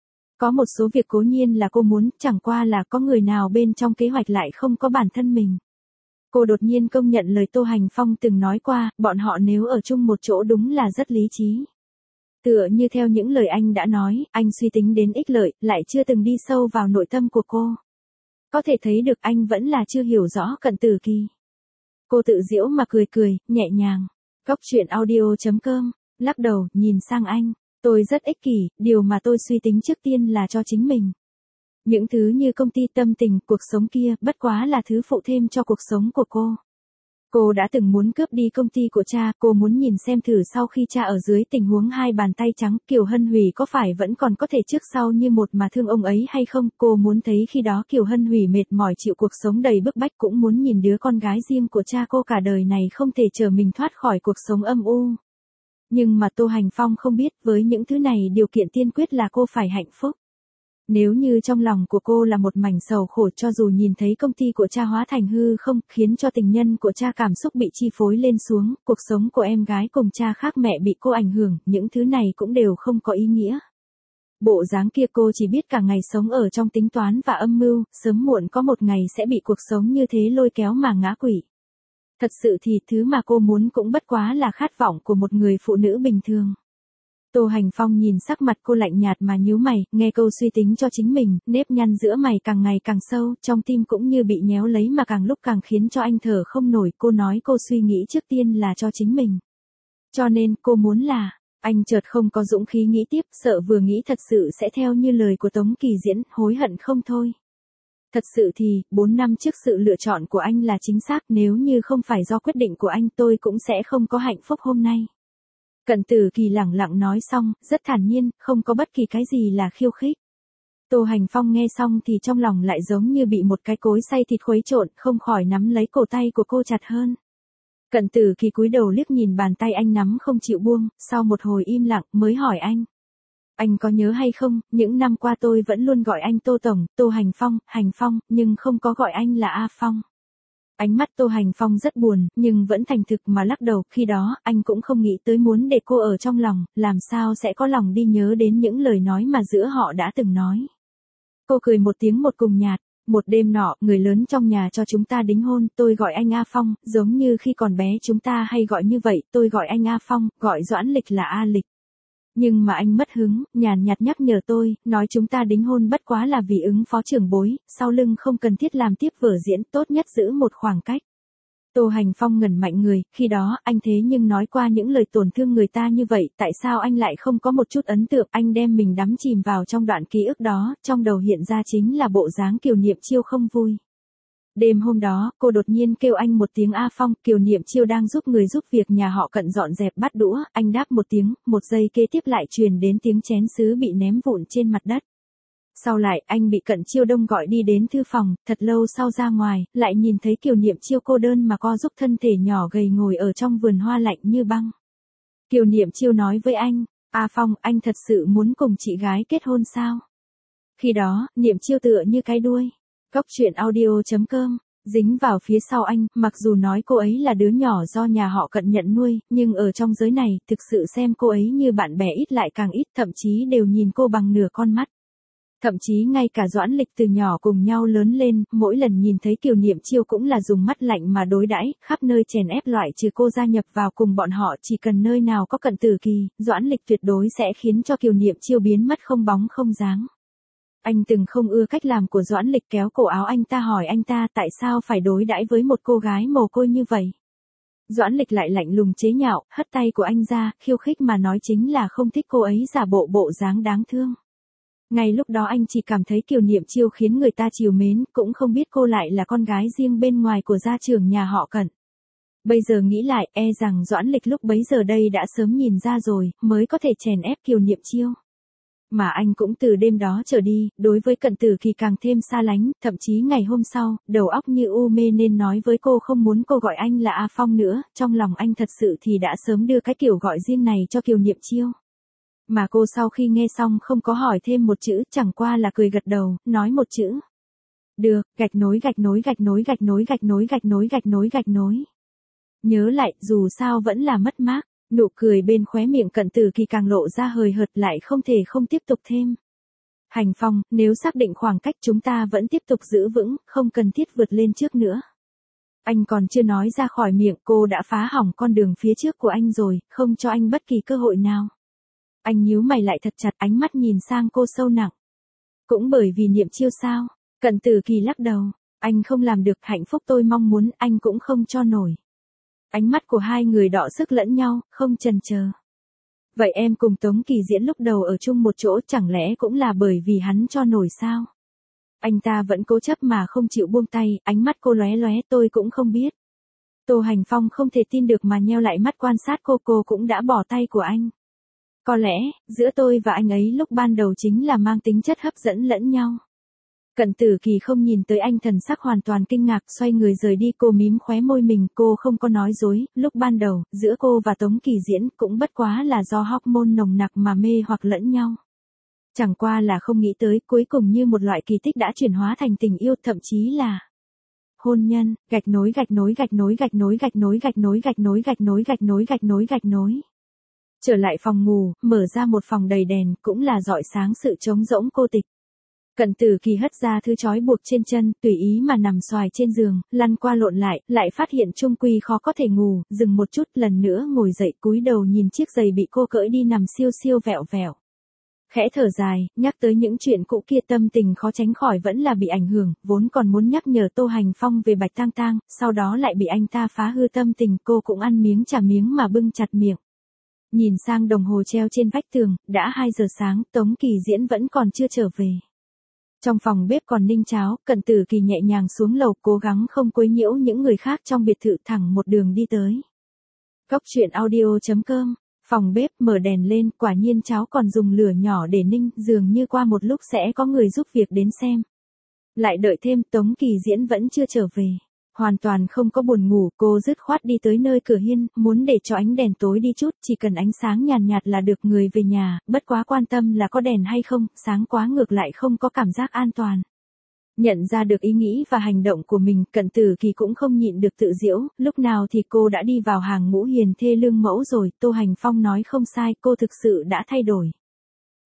Có một số việc cố nhiên là cô muốn, chẳng qua là có người nào bên trong kế hoạch lại không có bản thân mình. Cô đột nhiên công nhận lời Tô Hành Phong từng nói qua, bọn họ nếu ở chung một chỗ đúng là rất lý trí. Tựa như theo những lời anh đã nói, anh suy tính đến ích lợi, lại chưa từng đi sâu vào nội tâm của cô. Có thể thấy được anh vẫn là chưa hiểu rõ Cận Tử Kỳ. Cô tự giễu mà cười cười, nhẹ nhàng. Góc truyện audio chấm com, lắc đầu, nhìn sang anh. Tôi rất ích kỷ, điều mà tôi suy tính trước tiên là cho chính mình. Những thứ như công ty, tâm tình, cuộc sống kia, bất quá là thứ phụ thêm cho cuộc sống của cô. Cô đã từng muốn cướp đi công ty của cha, cô muốn nhìn xem thử sau khi cha ở dưới tình huống hai bàn tay trắng, Kiều Hân Hủy có phải vẫn còn có thể trước sau như một mà thương ông ấy hay không, cô muốn thấy khi đó Kiều Hân Hủy mệt mỏi chịu cuộc sống đầy bức bách, cũng muốn nhìn đứa con gái riêng của cha cô cả đời này không thể chờ mình thoát khỏi cuộc sống âm u. Nhưng mà Tô Hành Phong không biết, với những thứ này điều kiện tiên quyết là cô phải hạnh phúc. Nếu như trong lòng của cô là một mảnh sầu khổ, cho dù nhìn thấy công ty của cha hóa thành hư không, khiến cho tình nhân của cha cảm xúc bị chi phối lên xuống, cuộc sống của em gái cùng cha khác mẹ bị cô ảnh hưởng, những thứ này cũng đều không có ý nghĩa. Bộ dáng kia cô chỉ biết cả ngày sống ở trong tính toán và âm mưu, sớm muộn có một ngày sẽ bị cuộc sống như thế lôi kéo mà ngã quỵ. Thật sự thì thứ mà cô muốn cũng bất quá là khát vọng của một người phụ nữ bình thường. Tô Hành Phong nhìn sắc mặt cô lạnh nhạt mà nhíu mày, nghe câu suy tính cho chính mình, nếp nhăn giữa mày càng ngày càng sâu, trong tim cũng như bị nhéo lấy mà càng lúc càng khiến cho anh thở không nổi. Cô nói cô suy nghĩ trước tiên là cho chính mình. Cho nên cô muốn là, anh chợt không có dũng khí nghĩ tiếp, sợ vừa nghĩ thật sự sẽ theo như lời của Tống Kỳ Diễn, hối hận không thôi. Thật sự thì, bốn năm trước sự lựa chọn của anh là chính xác, nếu như không phải do quyết định của anh tôi cũng sẽ không có hạnh phúc hôm nay. Cận Tử Kỳ lẳng lặng nói xong, rất thản nhiên, không có bất kỳ cái gì là khiêu khích. Tô Hành Phong nghe xong thì trong lòng lại giống như bị một cái cối xay thịt khuấy trộn, không khỏi nắm lấy cổ tay của cô chặt hơn. Cận Tử Kỳ cúi đầu liếc nhìn bàn tay anh nắm không chịu buông, sau một hồi im lặng mới hỏi anh. Anh có nhớ hay không, những năm qua tôi vẫn luôn gọi anh Tô Tổng, Tô Hành Phong, Hành Phong, nhưng không có gọi anh là A Phong. Ánh mắt Tô Hành Phong rất buồn, nhưng vẫn thành thực mà lắc đầu, khi đó, anh cũng không nghĩ tới muốn để cô ở trong lòng, làm sao sẽ có lòng đi nhớ đến những lời nói mà giữa họ đã từng nói. Cô cười một tiếng một cùng nhạt, Một đêm nọ, người lớn trong nhà cho chúng ta đính hôn, tôi gọi anh A Phong, giống như khi còn bé chúng ta hay gọi như vậy, tôi gọi anh A Phong, gọi Doãn Lịch là A Lịch. Nhưng mà anh mất hứng, nhàn nhạt nhắc nhở tôi, nói chúng ta đính hôn bất quá là vì ứng phó trưởng bối, sau lưng không cần thiết làm tiếp vở diễn, tốt nhất giữ một khoảng cách. Tô Hành Phong ngẩn mạnh người, khi đó, anh thế nhưng nói qua những lời tổn thương người ta như vậy, tại sao anh lại không có một chút ấn tượng, anh đem mình đắm chìm vào trong đoạn ký ức đó, trong đầu hiện ra chính là bộ dáng Kiều Niệm Chiêu không vui. Đêm hôm đó, cô đột nhiên kêu anh một tiếng A Phong, Kiều Niệm Chiêu đang giúp người giúp việc nhà họ Cận dọn dẹp bát đũa, anh đáp một tiếng, một giây kế tiếp lại truyền đến tiếng chén sứ bị ném vụn trên mặt đất. Sau lại, anh bị Cận Chiêu Đông gọi đi đến thư phòng, thật lâu sau ra ngoài, lại nhìn thấy Kiều Niệm Chiêu cô đơn mà co giúp thân thể nhỏ gầy ngồi ở trong vườn hoa lạnh như băng. Kiều Niệm Chiêu nói với anh, A Phong, anh thật sự muốn cùng chị gái kết hôn sao? Khi đó, Niệm Chiêu tựa như cái đuôi. Cóc truyện audio chấm com, dính vào phía sau anh, mặc dù nói cô ấy là đứa nhỏ do nhà họ Cận nhận nuôi, nhưng ở trong giới này, thực sự xem cô ấy như bạn bè ít lại càng ít, thậm chí đều nhìn cô bằng nửa con mắt. Thậm chí ngay cả Doãn Lịch từ nhỏ cùng nhau lớn lên, mỗi lần nhìn thấy Kiều Niệm Chiêu cũng là dùng mắt lạnh mà đối đãi, khắp nơi chèn ép loại trừ cô gia nhập vào cùng bọn họ, chỉ cần nơi nào có Cận Tử Kỳ, Doãn Lịch tuyệt đối sẽ khiến cho Kiều Niệm Chiêu biến mất không bóng không dáng. Anh từng không ưa cách làm của Doãn Lịch, kéo cổ áo anh ta hỏi anh ta tại sao phải đối đãi với một cô gái mồ côi như vậy. Doãn Lịch lại lạnh lùng chế nhạo, hất tay của anh ra, khiêu khích mà nói chính là không thích cô ấy giả bộ bộ dáng đáng thương. Ngay lúc đó anh chỉ cảm thấy Kiều Niệm Chiêu khiến người ta trìu mến, cũng không biết cô lại là con gái riêng bên ngoài của gia trưởng nhà họ Cận. Bây giờ nghĩ lại, e rằng Doãn Lịch lúc bấy giờ đây đã sớm nhìn ra rồi, mới có thể chèn ép Kiều Niệm Chiêu. Mà anh cũng từ đêm đó trở đi, đối với Cận Tử Kỳ càng thêm xa lánh, thậm chí ngày hôm sau, đầu óc như u mê nên nói với cô không muốn cô gọi anh là A Phong nữa, trong lòng anh thật sự thì đã sớm đưa cái kiểu gọi riêng này cho Kiều Niệm Chiêu. Mà cô sau khi nghe xong không có hỏi thêm một chữ, chẳng qua là cười gật đầu, nói một chữ. Được, gạch nối gạch nối gạch nối gạch nối gạch nối gạch nối gạch nối gạch nối. Nhớ lại, dù sao vẫn là mất mát, nụ cười bên khóe miệng Cận Tử Kỳ càng lộ ra hời hợt, lại không thể không tiếp tục thêm. Hành Phong, nếu xác định khoảng cách chúng ta vẫn tiếp tục giữ vững, không cần thiết vượt lên trước nữa. Anh còn chưa nói ra khỏi miệng, cô đã phá hỏng con đường phía trước của anh rồi, không cho anh bất kỳ cơ hội nào. Anh nhíu mày lại thật chặt, ánh mắt nhìn sang cô sâu nặng. Cũng bởi vì Niệm Chiêu sao? Cận Tử Kỳ lắc đầu, anh không làm được, hạnh phúc tôi mong muốn, anh cũng không cho nổi. Ánh mắt của hai người đọ sức lẫn nhau, không chần chờ. Vậy em cùng Tống Kỳ Diễn lúc đầu ở chung một chỗ, chẳng lẽ cũng là bởi vì hắn cho nổi sao? Anh ta vẫn cố chấp mà không chịu buông tay, ánh mắt cô lóe lóe, tôi cũng không biết. Tô Hành Phong không thể tin được mà nheo lại mắt quan sát cô, cô cũng đã bỏ tay của anh. Có lẽ, giữa tôi và anh ấy lúc ban đầu chính là mang tính chất hấp dẫn lẫn nhau. Cận Tử Kỳ không nhìn tới anh, thần sắc hoàn toàn kinh ngạc, xoay người rời đi, cô mím khóe môi mình, cô không có nói dối, lúc ban đầu, giữa cô và Tống Kỳ Diễn cũng bất quá là do hormone nồng nặc mà mê hoặc lẫn nhau. Chẳng qua là không nghĩ tới, cuối cùng như một loại kỳ tích đã chuyển hóa thành tình yêu, thậm chí là hôn nhân, gạch nối gạch nối gạch nối gạch nối gạch nối gạch nối gạch nối gạch nối gạch nối gạch nối gạch nối. Trở lại phòng ngủ, mở ra một phòng đầy đèn, cũng là rọi sáng sự trống rỗng cô tịch. Cận Tử Kỳ hất ra thứ trói buộc trên chân, tùy ý mà nằm xoài trên giường, lăn qua lộn lại, lại phát hiện chung quy khó có thể ngủ, dừng một chút, lần nữa ngồi dậy, cúi đầu nhìn chiếc giày bị cô cởi đi nằm siêu siêu vẹo vẹo. Khẽ thở dài, nhắc tới những chuyện cũ kia, tâm tình khó tránh khỏi vẫn là bị ảnh hưởng, vốn còn muốn nhắc nhở Tô Hành Phong về Bạch Tang Tang, sau đó lại bị anh ta phá hư tâm tình, cô cũng ăn miếng trả miếng mà bưng chặt miệng. Nhìn sang đồng hồ treo trên vách tường, đã hai giờ sáng, Tống Kỳ Diễn vẫn còn chưa trở về. Trong phòng bếp còn ninh cháo, Cận Tử Kỳ nhẹ nhàng xuống lầu, cố gắng không quấy nhiễu những người khác trong biệt thự, thẳng một đường đi tới. Cóc truyện audio chấm com, phòng bếp mở đèn lên, quả nhiên cháo còn dùng lửa nhỏ để ninh, dường như qua một lúc sẽ có người giúp việc đến xem. Lại đợi thêm, Tống Kỳ Diễn vẫn chưa trở về. Hoàn toàn không có buồn ngủ, cô dứt khoát đi tới nơi cửa hiên, muốn để cho ánh đèn tối đi chút, chỉ cần ánh sáng nhàn nhạt, nhạt là được, người về nhà, bất quá quan tâm là có đèn hay không, sáng quá ngược lại không có cảm giác an toàn. Nhận ra được ý nghĩ và hành động của mình, Cận Tử Kỳ cũng không nhịn được tự giễu, lúc nào thì cô đã đi vào hàng ngũ hiền thê lương mẫu rồi, Tô Hành Phong nói không sai, cô thực sự đã thay đổi.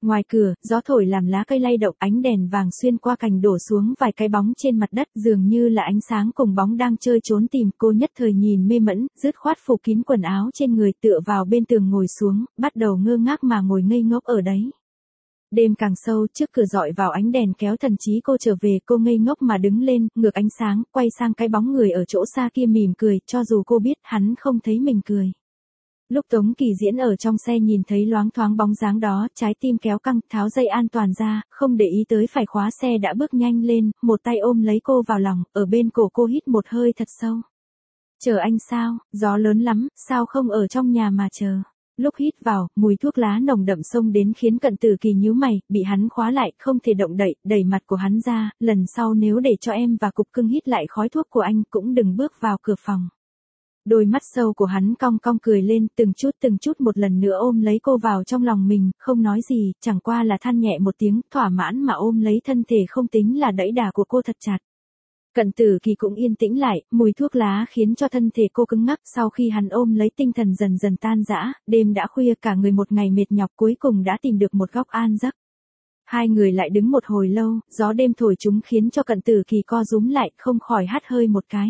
Ngoài cửa, gió thổi làm lá cây lay động, ánh đèn vàng xuyên qua cành đổ xuống vài cái bóng trên mặt đất, dường như là ánh sáng cùng bóng đang chơi trốn tìm. Cô nhất thời nhìn mê mẫn, dứt khoát phủ kín quần áo trên người, tựa vào bên tường ngồi xuống, bắt đầu ngơ ngác mà ngồi ngây ngốc ở đấy. Đêm càng sâu, trước cửa dọi vào ánh đèn kéo thần trí cô trở về, cô ngây ngốc mà đứng lên, ngược ánh sáng, quay sang cái bóng người ở chỗ xa kia mỉm cười, cho dù cô biết hắn không thấy mình cười. Lúc Tống Kỳ Diễn ở trong xe nhìn thấy loáng thoáng bóng dáng đó, trái tim kéo căng, tháo dây an toàn ra, không để ý tới phải khóa xe đã bước nhanh lên, một tay ôm lấy cô vào lòng, ở bên cổ cô hít một hơi thật sâu. Chờ anh sao, gió lớn lắm, sao không ở trong nhà mà chờ. Lúc hít vào, mùi thuốc lá nồng đậm xông đến khiến Cận Tử Kỳ nhíu mày, bị hắn khóa lại, không thể động đậy, đẩy mặt của hắn ra, lần sau nếu để cho em và Cục Cưng hít lại khói thuốc của anh cũng đừng bước vào cửa phòng. Đôi mắt sâu của hắn cong cong cười lên, từng chút từng chút một lần nữa ôm lấy cô vào trong lòng mình, không nói gì, chẳng qua là than nhẹ một tiếng, thỏa mãn mà ôm lấy thân thể không tính là đẫy đà của cô thật chặt. Cận Tử Kỳ cũng yên tĩnh lại, mùi thuốc lá khiến cho thân thể cô cứng ngắc, sau khi hắn ôm lấy tinh thần dần dần tan rã, đêm đã khuya, cả người một ngày mệt nhọc cuối cùng đã tìm được một góc an giấc. Hai người lại đứng một hồi lâu, gió đêm thổi chúng khiến cho Cận Tử Kỳ co rúm lại, không khỏi hắt hơi một cái.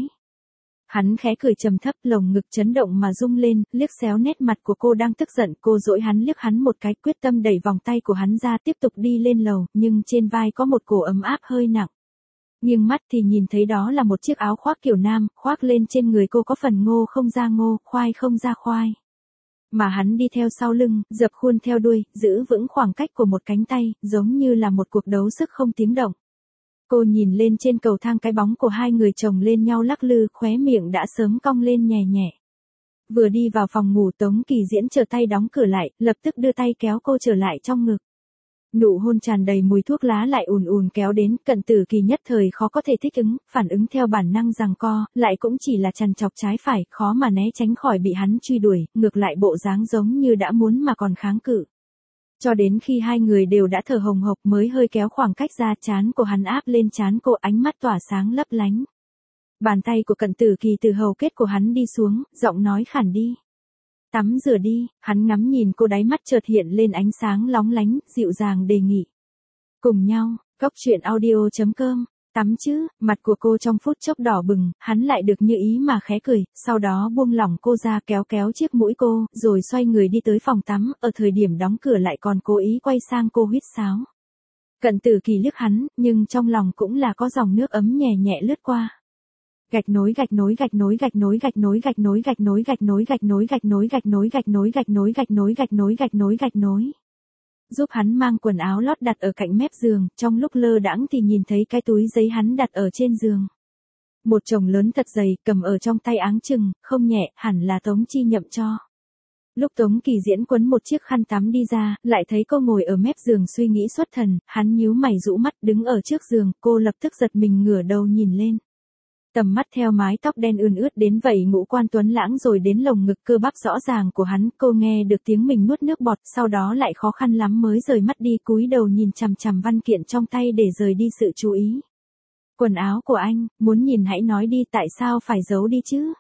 Hắn khẽ cười trầm thấp, lồng ngực chấn động mà rung lên, liếc xéo nét mặt của cô đang tức giận, cô dỗi hắn liếc hắn một cái, quyết tâm đẩy vòng tay của hắn ra tiếp tục đi lên lầu, nhưng trên vai có một cổ ấm áp hơi nặng. Nghiêng mắt thì nhìn thấy đó là một chiếc áo khoác kiểu nam, khoác lên trên người cô có phần ngô không ra ngô, khoai không ra khoai. Mà hắn đi theo sau lưng, dập khuôn theo đuôi, giữ vững khoảng cách của một cánh tay, giống như là một cuộc đấu sức không tiếng động. Cô nhìn lên trên cầu thang, cái bóng của hai người chồng lên nhau lắc lư, khóe miệng đã sớm cong lên nhẹ nhẹ. Vừa đi vào phòng ngủ, Tống Kỳ Diễn trở tay đóng cửa lại, lập tức đưa tay kéo cô trở lại trong ngực. Nụ hôn tràn đầy mùi thuốc lá lại ùn ùn kéo đến, Cận Tử Kỳ nhất thời khó có thể thích ứng, phản ứng theo bản năng giằng co, lại cũng chỉ là trằn trọc trái phải, khó mà né tránh khỏi bị hắn truy đuổi, ngược lại bộ dáng giống như đã muốn mà còn kháng cự. Cho đến khi hai người đều đã thở hồng hộc mới hơi kéo khoảng cách ra, trán của hắn áp lên trán cô, ánh mắt tỏa sáng lấp lánh. Bàn tay của Cận Tử Kỳ từ hầu kết của hắn đi xuống, giọng nói khản đi. Tắm rửa đi, hắn ngắm nhìn cô, đáy mắt chợt hiện lên ánh sáng lóng lánh, dịu dàng đề nghị. Cùng nhau, Cốc Truyện Audio chấm com. Tắm chứ, mặt của cô trong phút chốc đỏ bừng, hắn lại được như ý mà khẽ cười, sau đó buông lỏng cô ra, kéo kéo chiếc mũi cô, rồi xoay người đi tới phòng tắm, ở thời điểm đóng cửa lại còn cố ý quay sang cô huýt sáo. Cận Tử Kỳ liếc hắn, nhưng trong lòng cũng là có dòng nước ấm nhẹ nhẹ lướt qua. Gạch nối gạch nối gạch nối gạch nối gạch nối gạch nối gạch nối gạch nối gạch nối gạch nối gạch nối gạch nối gạch nối gạch nối gạch nối gạch nối gạch nối. Giúp hắn mang quần áo lót đặt ở cạnh mép giường, trong lúc lơ đãng thì nhìn thấy cái túi giấy hắn đặt ở trên giường. Một chồng lớn thật dày, cầm ở trong tay áng chừng, không nhẹ, hẳn là Tống Chi Nhậm cho. Lúc Tống Kỳ Diễn quấn một chiếc khăn tắm đi ra, lại thấy cô ngồi ở mép giường suy nghĩ xuất thần, hắn nhíu mày rũ mắt đứng ở trước giường, cô lập tức giật mình ngửa đầu nhìn lên. Tầm mắt theo mái tóc đen ươn ướt đến vậy ngũ quan tuấn lãng rồi đến lồng ngực cơ bắp rõ ràng của hắn, cô nghe được tiếng mình nuốt nước bọt, sau đó lại khó khăn lắm mới rời mắt đi, cúi đầu nhìn chằm chằm văn kiện trong tay để rời đi sự chú ý. Quần áo của anh, muốn nhìn hãy nói đi, tại sao phải giấu đi chứ?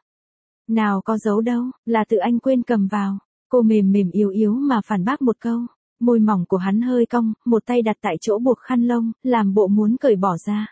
Nào có giấu đâu, là tự anh quên cầm vào. Cô mềm mềm yếu yếu mà phản bác một câu, môi mỏng của hắn hơi cong, một tay đặt tại chỗ buộc khăn lông, làm bộ muốn cởi bỏ ra.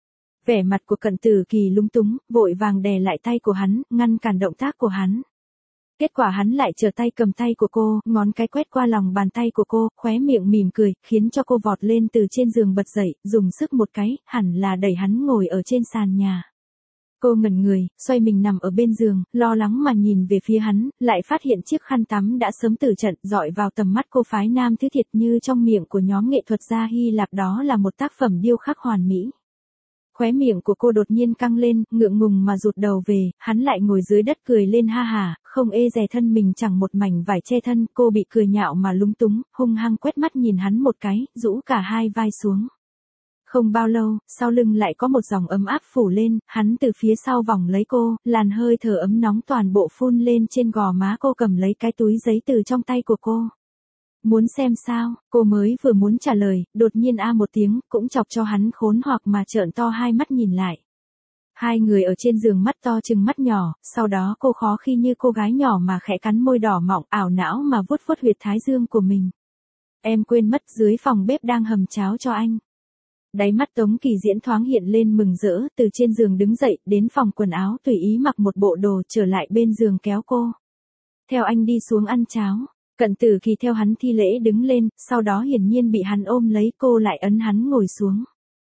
Vẻ mặt của Cận Tử Kỳ lúng túng, vội vàng đè lại tay của hắn, ngăn cản động tác của hắn. Kết quả hắn lại trở tay cầm tay của cô, ngón cái quét qua lòng bàn tay của cô, khóe miệng mỉm cười, khiến cho cô vọt lên từ trên giường bật dậy, dùng sức một cái, hẳn là đẩy hắn ngồi ở trên sàn nhà. Cô ngẩn người, xoay mình nằm ở bên giường, lo lắng mà nhìn về phía hắn, lại phát hiện chiếc khăn tắm đã sớm từ trận, dọi vào tầm mắt cô, phái nam thứ thiệt như trong miệng của nhóm nghệ thuật gia Hy Lạp, đó là một tác phẩm điêu khắc hoàn mỹ. Khóe miệng của cô đột nhiên căng lên, ngượng ngùng mà rụt đầu về, hắn lại ngồi dưới đất cười lên ha hà, không ê dè thân mình chẳng một mảnh vải che thân, cô bị cười nhạo mà lúng túng, hung hăng quét mắt nhìn hắn một cái, rũ cả hai vai xuống. Không bao lâu, sau lưng lại có một dòng ấm áp phủ lên, hắn từ phía sau vòng lấy cô, làn hơi thở ấm nóng toàn bộ phun lên trên gò má cô, cầm lấy cái túi giấy từ trong tay của cô. Muốn xem sao, cô mới vừa muốn trả lời, đột nhiên a một tiếng, cũng chọc cho hắn khốn hoặc mà trợn to hai mắt nhìn lại. Hai người ở trên giường mắt to chừng mắt nhỏ, sau đó cô khó khi như cô gái nhỏ mà khẽ cắn môi đỏ mọng, ảo não mà vuốt vuốt huyệt thái dương của mình. Em quên mất dưới phòng bếp đang hầm cháo cho anh. Đáy mắt Tống Kỳ Diễn thoáng hiện lên mừng rỡ, từ trên giường đứng dậy, đến phòng quần áo tùy ý mặc một bộ đồ, trở lại bên giường kéo cô. Theo anh đi xuống ăn cháo. Cận Tử Kỳ theo hắn thi lễ đứng lên, sau đó hiển nhiên bị hắn ôm lấy, cô lại ấn hắn ngồi xuống.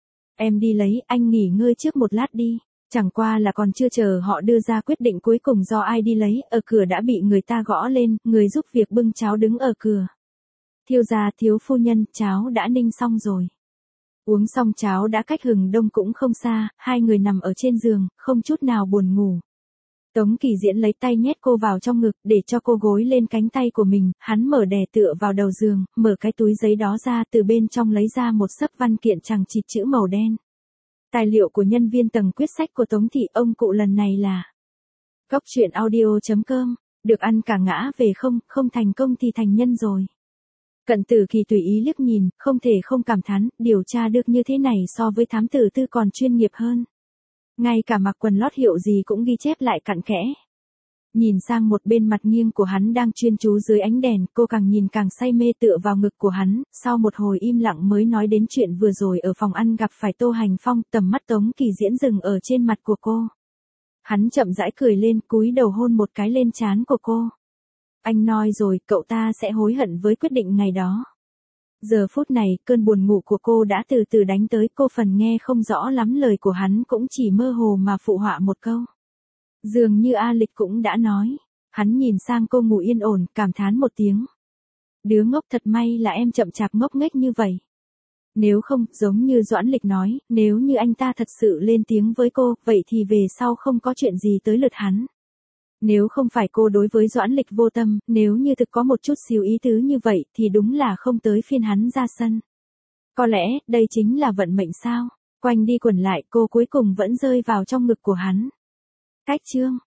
Em đi lấy, anh nghỉ ngơi trước một lát đi. Chẳng qua là còn chưa chờ họ đưa ra quyết định cuối cùng do ai đi lấy, ở cửa đã bị người ta gõ lên, người giúp việc bưng cháo đứng ở cửa. Thiêu gia thiếu phu nhân, cháo đã ninh xong rồi. Uống xong cháo đã cách hừng đông cũng không xa, hai người nằm ở trên giường, không chút nào buồn ngủ. Tống Kỳ Diễn lấy tay nhét cô vào trong ngực, để cho cô gối lên cánh tay của mình, hắn mở đè tựa vào đầu giường, mở cái túi giấy đó ra, từ bên trong lấy ra một xấp văn kiện chằng chịt chữ màu đen. Tài liệu của nhân viên tầng quyết sách của Tống thị, ông cụ lần này là Cóc truyện audio chấm com, được ăn cả ngã về không, không thành công thì thành nhân rồi. Cận Tử Kỳ tùy ý liếc nhìn, không thể không cảm thán, điều tra được như thế này so với thám tử tư còn chuyên nghiệp hơn. Ngay cả mặc quần lót hiệu gì cũng ghi chép lại cặn kẽ. Nhìn sang một bên mặt nghiêng của hắn đang chuyên chú dưới ánh đèn, cô càng nhìn càng say mê tựa vào ngực của hắn, sau một hồi im lặng mới nói đến chuyện vừa rồi ở phòng ăn gặp phải Tô Hành Phong, tầm mắt Tống Kỳ Diễn dừng ở trên mặt của cô. Hắn chậm rãi cười lên, cúi đầu hôn một cái lên trán của cô. Anh nói rồi, cậu ta sẽ hối hận với quyết định ngày đó. Giờ phút này, cơn buồn ngủ của cô đã từ từ đánh tới, cô phần nghe không rõ lắm lời của hắn cũng chỉ mơ hồ mà phụ họa một câu. Dường như A Lịch cũng đã nói. Hắn nhìn sang cô ngủ yên ổn, cảm thán một tiếng. Đứa ngốc, thật may là em chậm chạp ngốc nghếch như vậy. Nếu không, giống như Doãn Lịch nói, nếu như anh ta thật sự lên tiếng với cô, vậy thì về sau không có chuyện gì tới lượt hắn. Nếu không phải cô đối với Doãn Lịch vô tâm, nếu như thực có một chút xíu ý tứ như vậy, thì đúng là không tới phiên hắn ra sân. Có lẽ, đây chính là vận mệnh sao? Quanh đi quẩn lại, cô cuối cùng vẫn rơi vào trong ngực của hắn. Cách chương